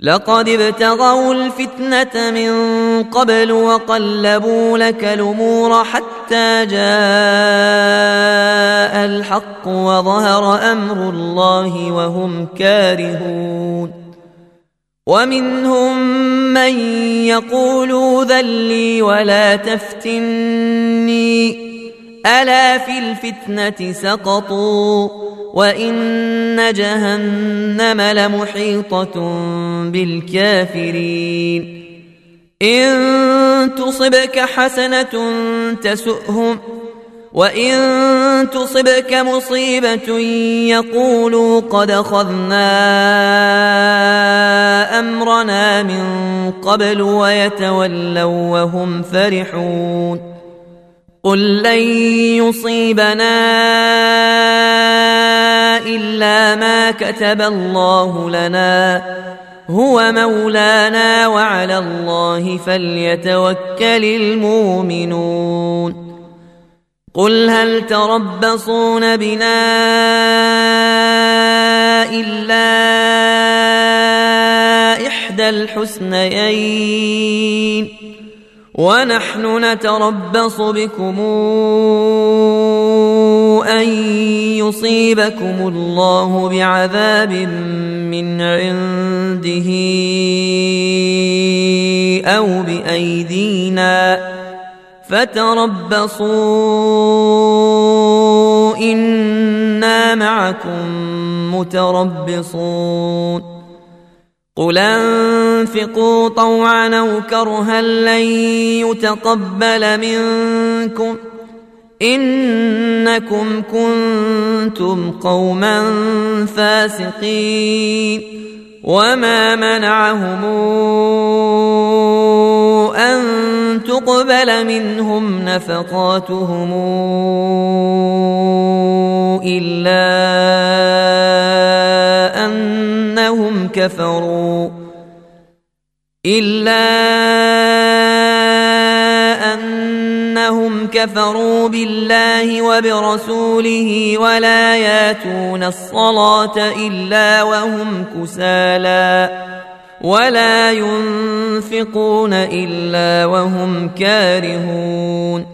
لقد ابتغوا الفتنة من قبل وقلبوا لك الأمور حتى جاء الحق وظهر أمر الله وهم كارهون ومنهم من يقول ذلي ولا تفتني ألا في الفتنة سقطوا وإن جهنم لمحيطة بالكافرين إن تصبك حسنة تسؤهم وإن تصبك مصيبة يقولوا قد أخذنا أمرنا من قبل ويتولوا وهم فرحون قل لن يصيبنا إلا ما كتب الله لنا هو مولانا وعلى الله فليتوكل المؤمنون قل هل تربصون بنا إلا إحدى الحسنيين ونحن نتربص بكم أن يصيبكم الله بعذاب من عنده أو بأيدينا فتربصوا إنا معكم متربصون قل انفقوا طوعا أو كرها لن يتقبل منكم إنكم كنتم قوما فاسقين وما منعهم أن تقبل منهم نفقاتهم إلا أنهم كفروا بالله وبرسوله ولا ياتون الصلاة إلا وهم كسالى ولا ينفقون إلا وهم كارهون